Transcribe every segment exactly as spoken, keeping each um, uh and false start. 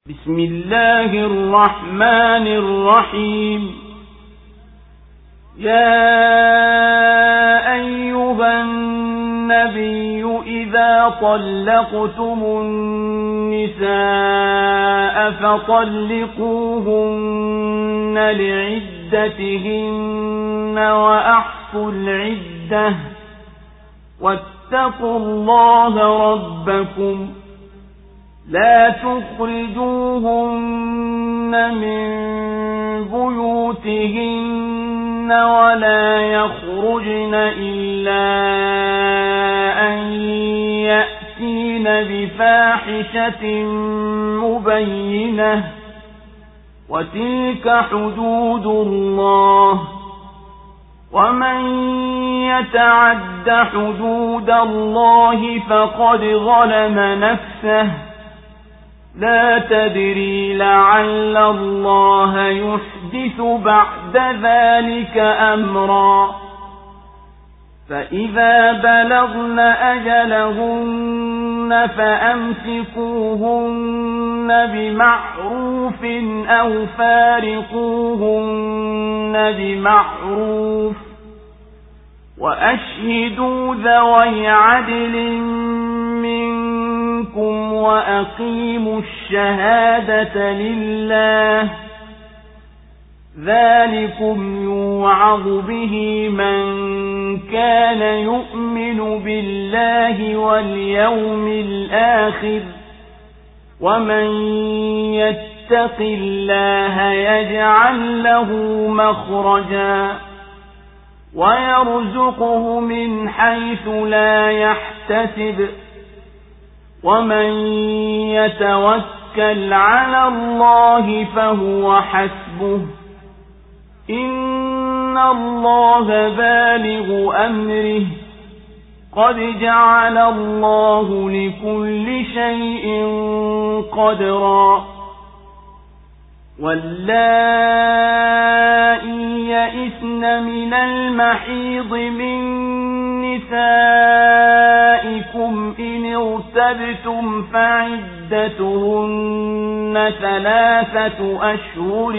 بسم الله الرحمن الرحيم. يا أيها النبي إذا طلقتم النساء فطلقوهن لعدتهن وأحصوا العدة واتقوا الله ربكم لا تخرجوهن من بيوتهن ولا يخرجن إلا أن يأتين بفاحشة مبينة وتلك حدود الله ومن يتعد حدود الله فقد ظلم نفسه لا تدري لعل الله يحدث بعد ذلك أمرا. فإذا بلغن أجلهن فأمسكوهن بمعروف أو فارقوهن بمعروف وأشهدوا ذوي عدل منكم وأقيموا الشهادة لله ذلكم يوعظ به من كان يؤمن بالله واليوم الآخر ومن يتق الله يجعل له مخرجا ويرزقه من حيث لا يحتسب ومن يتوكل على الله فهو حسبه إن الله بالغ أمره قد جعل الله لكل شيء قدرا. واللائي يئسن من المحيض من نسائكم إن ارتبتم فعدتهن ثلاثة أشهر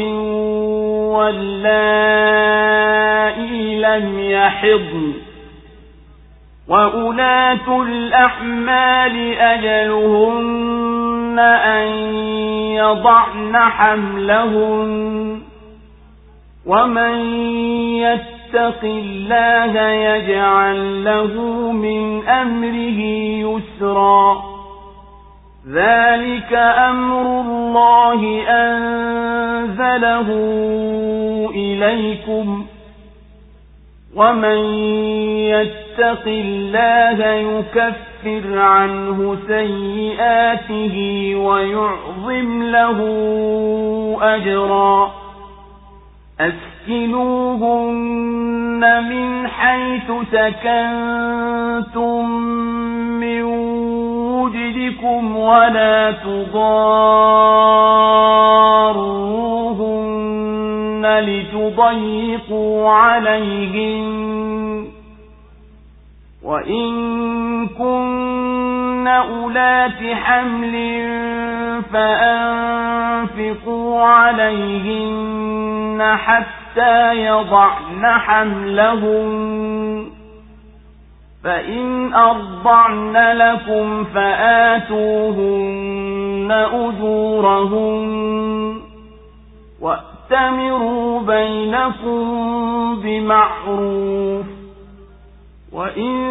واللائي لم يحضن وأولاة الأحمال أجلهن أن يضعن حملهن ومن يتق الله يجعل له من أمره يسرا. ذلك أمر الله أنزله إليكم ومن يتق الله يكفر عنه سيئاته ويعظم له أجرا. أسكنوهن من حيث سكنتم من وجدكم ولا تضاروهن لتضيقوا عليهن وإن كن أولات حمل فأنفقوا عليهن حتى يضعن حملهن فإن أرضعن لكم فآتوهن أجورهن وأتمروا بينكم بمعروف وإن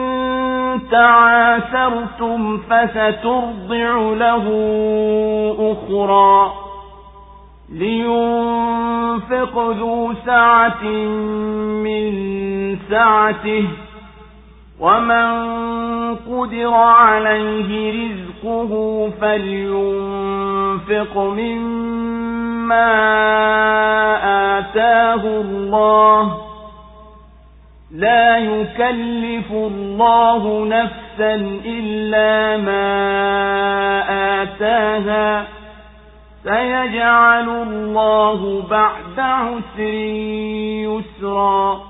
تعاسرتم فسترضع له أخرى لينفق ذو سعة من سعته ومن قدر عليه رزقه فلينفق مما آتاه الله لا يكلف الله نفسا إلا ما آتاها سيجعل الله بعد عسر يسرا.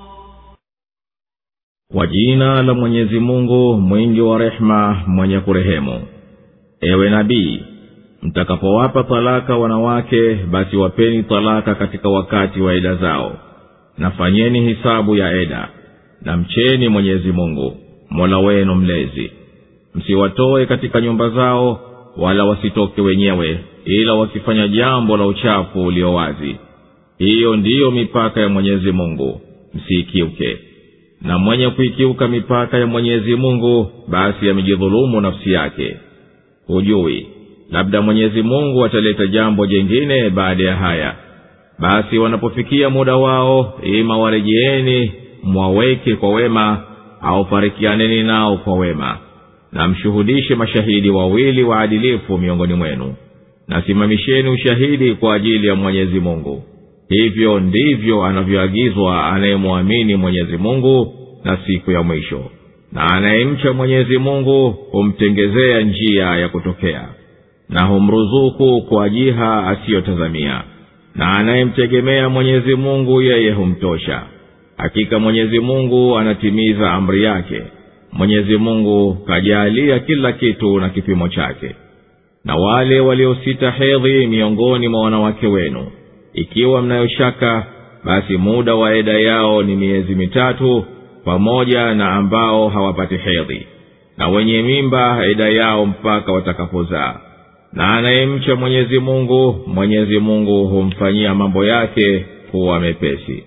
Kwa jina la Mwenyezi Mungu mwingi wa rehema mwenye kurehemu. Ewe nabii, mtakapowapa talaka wanawake, basi wapeni talaka katika wakati wa eda zao, na fanyeni hisabu ya eda, na mcheni Mwenyezi Mungu Mola wenu mlezi. Msiwatoe katika nyumba zao, wala wasitoke wenyewe ila wakifanya jambo la uchafu ulio wazi. Hiyo ndiyo mipaka ya Mwenyezi Mungu, msiikiuke. Na mwenye kuikiuka mipaka ya Mwenyezi Mungu, basi amejidhulumu nafsi yake. Hujui, labda Mwenyezi Mungu ataleta jambo jingine baada ya haya. Basi wanapofikia muda wao, ima warejeeni mwaweke kwa wema, au farikianeni nao kwa wema. Na mshuhudishe mashahidi wawili waadilifu miongoni mwenu, na simamisheni ushahidi kwa ajili ya Mwenyezi Mungu. Hivyo ndivyo anavyoagizwa anayemwamini Mwenyezi Mungu na siku ya mwisho, na anayemcha Mwenyezi Mungu humtengezea njia ya kutokea, na humruzuku kwa jiha asiyotazamia, na anayemtegemea Mwenyezi Mungu yeye humtosha. Hakika Mwenyezi Mungu anatimiza amri yake. Mwenyezi Mungu kajalia kila kitu na kipimo chake. Na wale waliosita hedhi miongoni mwa wanawake wenu, ikiwa mnayoshaka, basi muda wa eda yao ni miezi mitatu, pamoja na ambao hawapati hedhi, na wenye mimba eda yao mpaka watakapozaa. Na anayemcha Mwenyezi Mungu, Mwenyezi Mungu humfanyia mambo yake kuwa mepesi.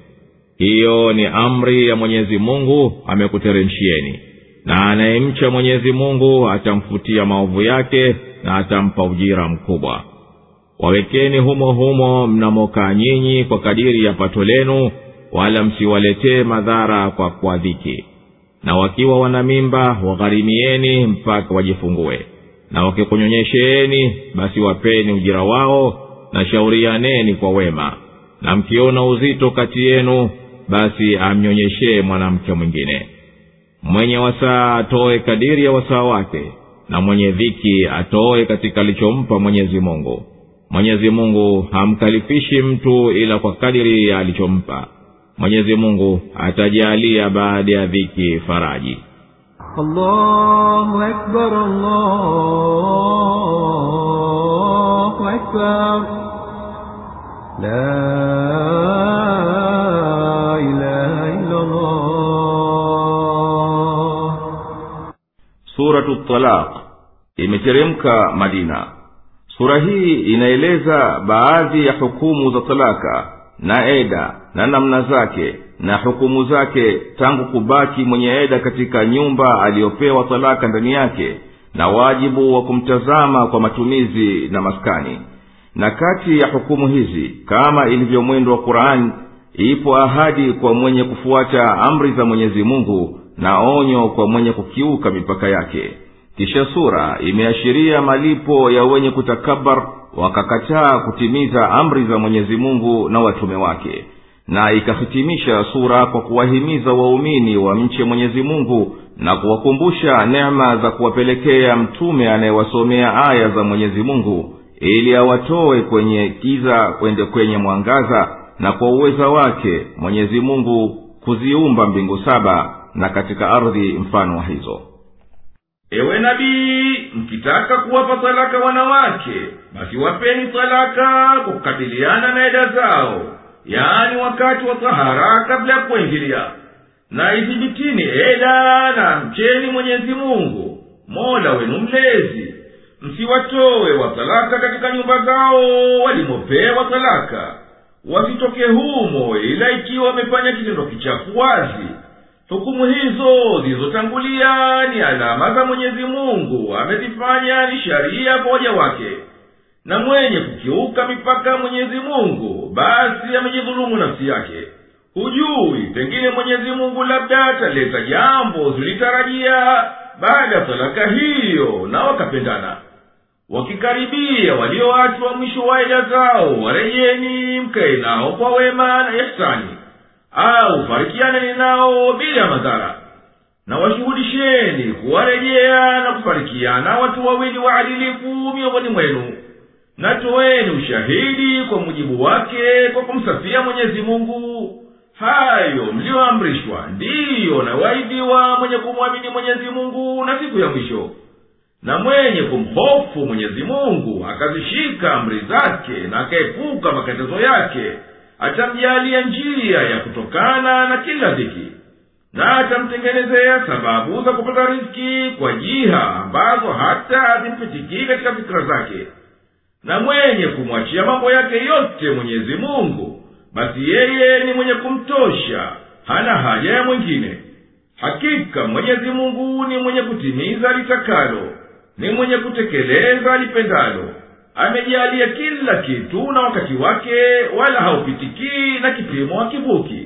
Hiyo ni amri ya Mwenyezi Mungu amekuteremshieni. Na anayemcha Mwenyezi Mungu atamfutia maovu yake, na atampa ujira mkubwa. Wawekeni humo humo mnamokaa nyinyi kwa kadiri ya pato lenu, wala msiwaletee madhara kwa kuadhiki. Na wakiwa wana mimba wagharimieni mpaka wajifungue. Na wakikunyonyesheeni, basi wapeni ujira wao, na shaurianeni kwa wema. Na mkiona uzito kati yenu, basi amnyonyeshee mwanamke mwingine. Mwenye wasaa atoe kadiri ya wasaa wake, na mwenye dhiki atoe katika alichompa Mwenyezi Mungu. Mwenyezi Mungu hamkalifishi mtu ila kwa kadiri ya alichompa. Mwenyezi Mungu atajalia baada ya dhiki faraji. Allahu Akbar, Allahu Akbar. La ilaha illa Allah. Suratu Talaq imeteremka Madina. Sura hii inaeleza baadhi ya hukumu za talaka na eda na namna zake na hukumu zake, tangu kubaki mwenye eda katika nyumba aliyopewa talaka ndani yake, na wajibu wa kumtazama kwa matumizi na maskani. Na kati ya hukumu hizi, kama ilivyo mwendo wa Qur'an, ipo ahadi kwa mwenye kufuata amri za Mwenyezi Mungu, na onyo kwa mwenye kukiuka mipaka yake. Kisha sura imeashiria malipo ya wenye kutakabar wakakataa kutimiza amri za Mwenyezi Mungu na watume wake. Na ikahitimisha sura kwa kuwahimiza waumini wa mche Mwenyezi Mungu, na kuwakumbusha neema za kuwapelekea mtume anayewasomea aya za Mwenyezi Mungu, ili awatoe kwenye kiza kwende kwenye mwangaza, na kwa uweza wake Mwenyezi Mungu kuziumba mbingu saba na katika ardhi mfano wa hizo. Ewe nabii, mkitaka kuwapa talaka wanawake, basi wapeni talaka kwa kukabiliana na eda zao, yaani wakati wa tahara kabla ya kuingilia. Na idhibitini eda, na mcheni Mwenyezi Mungu Mola wenu mlezi. Msiwatoe wa talaka katika nyumba zao walimopewa talaka, wasitoke humo ila ikiwa wamefanya kitendo kichafu wazi. Hukumu hizo zilizotangulia ni alama za Mwenyezi Mungu, amezifanya ni sharia kwa waja wake. Na mwenye kukiuka mipaka Mwenyezi Mungu, basi amejidhulumu nafsi yake. Hujui, pengine Mwenyezi Mungu labda ataleta jambo zulitarajia baada ya talaka hiyo, na wakapendana. Wakikaribia walioachwa mwisho wa eda zao, warejeni mkae nao kwa wema na ihsani, au farikianeni nao bila madhara. Na washuhudisheni kuwarejea na kufarikiana watu wawili waadilifu miongoni mwenu. Na toeni ushahidi kwa mujibu wake kwa kumsafia Mwenyezi Mungu. Hayo mlioamrishwa ndiyo na waidiwa mwenye kumwamini Mwenyezi Mungu na siku ya mwisho. na mwenye kumhofu Mwenyezi Mungu akazishika amri zake na akaepuka makatazo yake, atamjalia njia ya kutokana na kila dhiki, na atamtengenezea sababu za kupata riziki kwa jiha ambazo hata hazimpitikii katika fikra zake. Na mwenye kumwachia mambo yake yote Mwenyezi Mungu, basi yeye ni mwenye kumtosha, hana haja ya mwingine. Hakika Mwenyezi Mungu ni mwenye kutimiza litakalo, ni mwenye kutekeleza lipendalo. Amejalia kila kitu na wakati wake, wala haupitikii na kipimo hakivuki.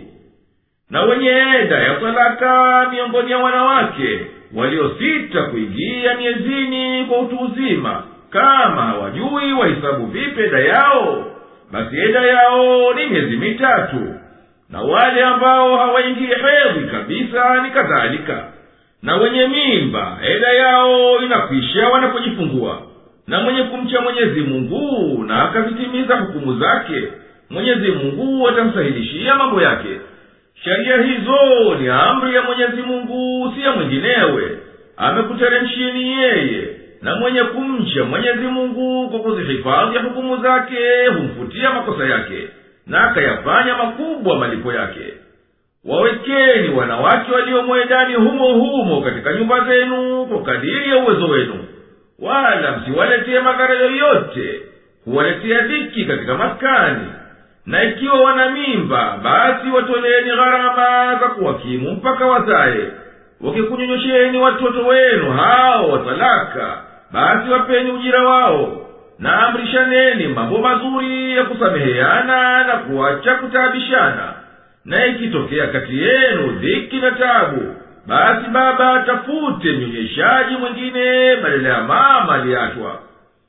Na wenye eda ya talaka miongoni ya wanawake waliosita kuingia miezini kwa utu uzima, kama hawajui wahesabu vipi eda yao, basi eda yao ni miezi mitatu. Na wale ambao hawaingii hedhi kabisa ni kadhalika. Na wenye mimba eda yao inakwisha wanapojifungua. Na mwenye kumcha Mwenyezi Mungu na akazitimiza hukumu zake, Mwenyezi Mungu atamsahilishia mambo yake. Sheria hizo ni amri ya Mwenyezi Mungu, si ya mwinginewe. Amekuteremshieni yeye, na mwenye kumcha Mwenyezi Mungu kwa kuzihifadhi hukumu zake humfutia makosa yake, na akayafanya makubwa malipo yake. Wawekeni wanawake walio mwedani humo humo katika nyumba zenu kwa kadiri ya uwezo wenu, wala msiwaletee madhara yoyote, huwaletea dhiki katika maskani. Na ikiwa wana mimba, basi watoleeni gharama za kuwakimu mpaka wazae. Wakikunyonyosheni watoto wenu hao watalaka, basi wapeni ujira wao. Na amrishaneni mambo mazuri ya kusameheana na kuacha kutaabishana. Na ikitokea kati yenu dhiki na tabu, basi baba atafute mnyonyeshaji mwingine badala ya mama aliachwa.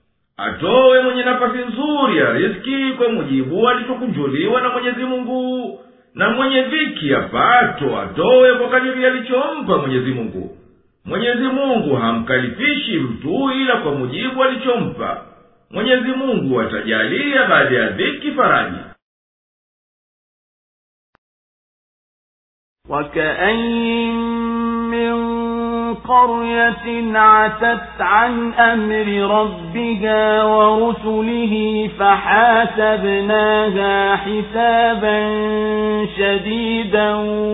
Atowe mwenye nafasi nzuri ya riziki kwa mujibu alichokunjuliwa na Mwenyezi Mungu, na mwenye dhiki ya pato atowe kwa kadiri alichompa Mwenyezi Mungu. Mwenyezi Mungu hamkalifishi mtu ila kwa mujibu alichompa. Mwenyezi Mungu atajalia baada ya dhiki faraji. وَكَأَيِّن مِّن قَرْيَةٍ عَتَتْ عَنْ أَمْرِ رَبِّهَا وَرُسُلِهِ فَحَاسَبْنَاهَا حِسَابًا شَدِيدًا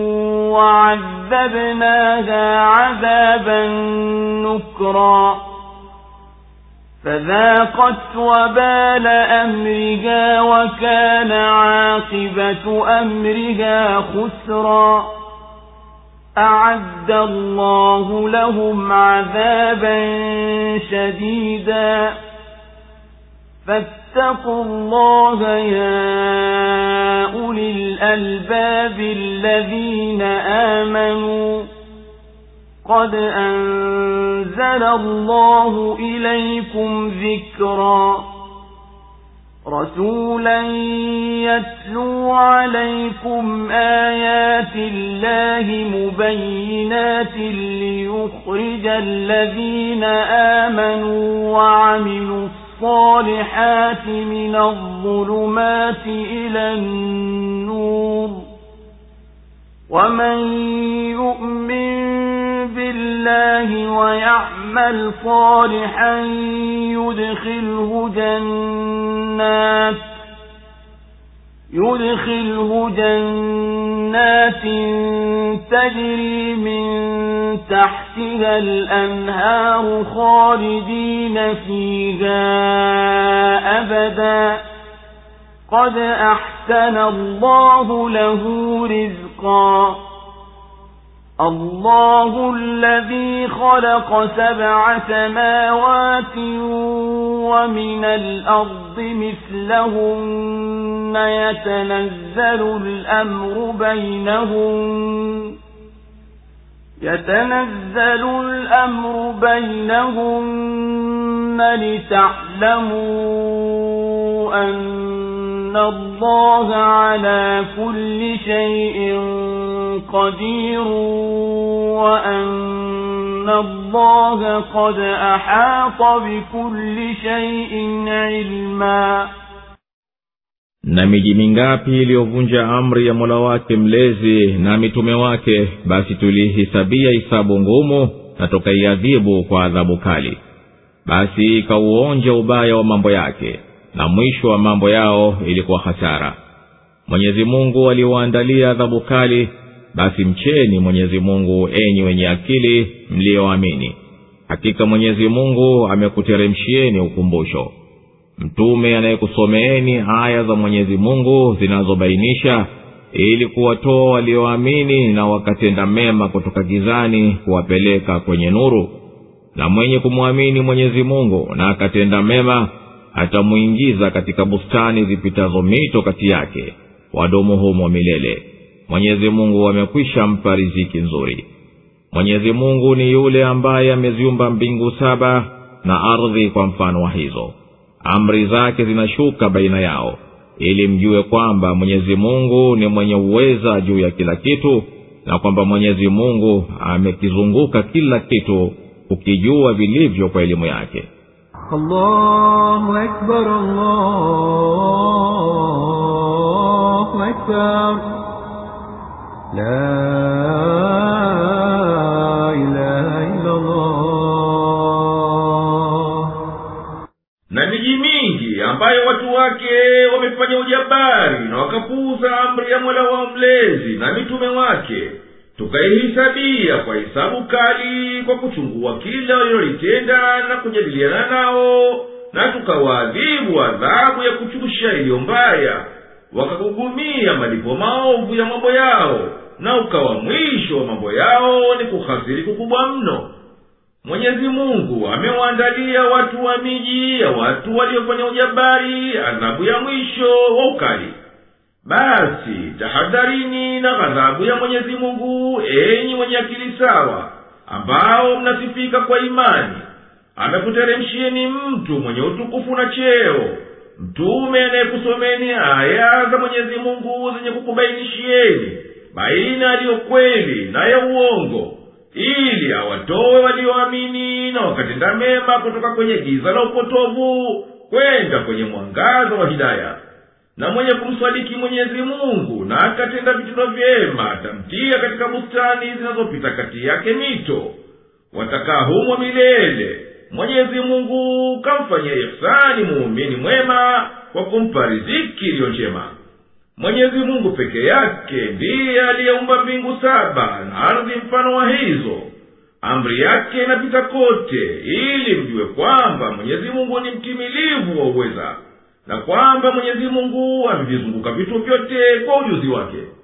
وَعَذَّبْنَاهَا عَذَابًا نُكْرًا فَذَاقَتْ وَبَالَ أَمْرِهَا وَكَانَ عَاقِبَةُ أَمْرِهَا خُسْرًا. أَعَدَّ اللَّهُ لَهُمْ عَذَابًا شَدِيدًا فَاتَّقُوا اللَّهَ يَا أُولِي الْأَلْبَابِ الَّذِينَ آمَنُوا قَدْ أَنزَلَ اللَّهُ إِلَيْكُمْ ذِكْرًا رَسُولًا يَتْلُو عَلَيْكُمْ آيَاتِ اللَّهِ مُبَيِّنَاتٍ لِيُخْرِجَ الَّذِينَ آمَنُوا وَعَمِلُوا الصَّالِحَاتِ مِنَ الظُّلُمَاتِ إِلَى النُّورِ وَمَن يُؤْمِن بالله ويعمل صالحا يدخله جنات يدخله جنات تجري من تحتها الأنهار خالدين فيها أبدا قد أحسن الله له رزقا الله الذي خلق سبع سماوات ومن الأرض مثلهن يتنزل الأمر بينهن يتنزل الأمر بينهن لتعلموا أن الله على كل شيء قدير وأن الله قد أحاط بكل شيء علما. Na miji mingapi iliyovunja amri ya Mola wake mlezi na mitume wake, basi tulihisabia hisabu ngumu na tukaiadhibu kwa adhabu kali. basi ikauonja ubaya wa mambo yake, na mwisho wa mambo yao ilikuwa hasara. Mwenyezi Mungu aliwaandalia adhabu kali, basi mcheni Mwenyezi Mungu enyi wenye akili mlioamini. Hakika Mwenyezi Mungu amekuteremshieni ukumbusho, mtume anayekusomeeni aya za Mwenyezi Mungu zinazobainisha, ili kuwatoa walioamini na wakatenda mema kutoka gizani kuwapeleka kwenye nuru. Na mwenye kumwamini Mwenyezi Mungu na akatenda mema, atamuingiza katika bustani zipitazo mito kati yake, wadumu humo milele. Mwenyezi Mungu amekwisha mpa riziki nzuri. Mwenyezi Mungu ni yule ambaye ameziumba mbingu saba na ardhi kwa mfano wa hizo. Amri zake zinashuka baina yao, ili mjue kwamba Mwenyezi Mungu ni mwenye uweza juu ya kila kitu, na kwamba Mwenyezi Mungu amekizunguka kila kitu kukijua vilivyo kwa elimu yake. Allahu Akbar, Allahu Akbar, la ilaha illa Allah. Na miji mingi ambayo watu wake wamefanya ujabari na wakapuuza amri ya Mola wao mlezi na mitume wake, tukaihisabia kwa hisabu kali kwa kuchungua kila walilotenda na kujadiliana nao, na tukawaadhibu adhabu ya kuchusha iliyo mbaya. Wakakugumia malipo maovu ya mambo yao, na ukawa mwisho wa mambo yao ni kuhasiri kukubwa mno. Mwenyezi Mungu amewaandalia watu wa miji ya watu waliofanya ujabari adhabu ya mwisho wa ukali. Basi tahadharini na ghadhabu ya Mwenyezi Mungu, enyi wenye akili sawa, ambao mnasifika kwa imani. Amekuteremshieni mtu mwenye utukufu na cheo, mtume anayekusomeni aya za Mwenyezi Mungu zenye kukubainishieni baina yaliyo kweli na ya uongo, ili awatoe walioamini na wakatenda mema kutoka kwenye giza la upotovu kwenda kwenye mwangaza wa hidaya. Na mwenye kumsadiki Mwenyezi Mungu na akatenda vitendo vyema, atamtia katika bustani zinazopita kati yake mito, watakaa humo milele. Mwenyezi Mungu kamfanyia ihsani muumini mwema kwa kumpa riziki iliyo njema. Mwenyezi Mungu peke yake ndiye aliyeumba mbingu saba na ardhi mfano wa hizo. Amri yake inapita kote, ili mjue kwamba Mwenyezi Mungu ni mtimilivu wa uweza, na kwamba Mwenyezi Mungu amevizunguka vitu vyote kwa ujuzi wake.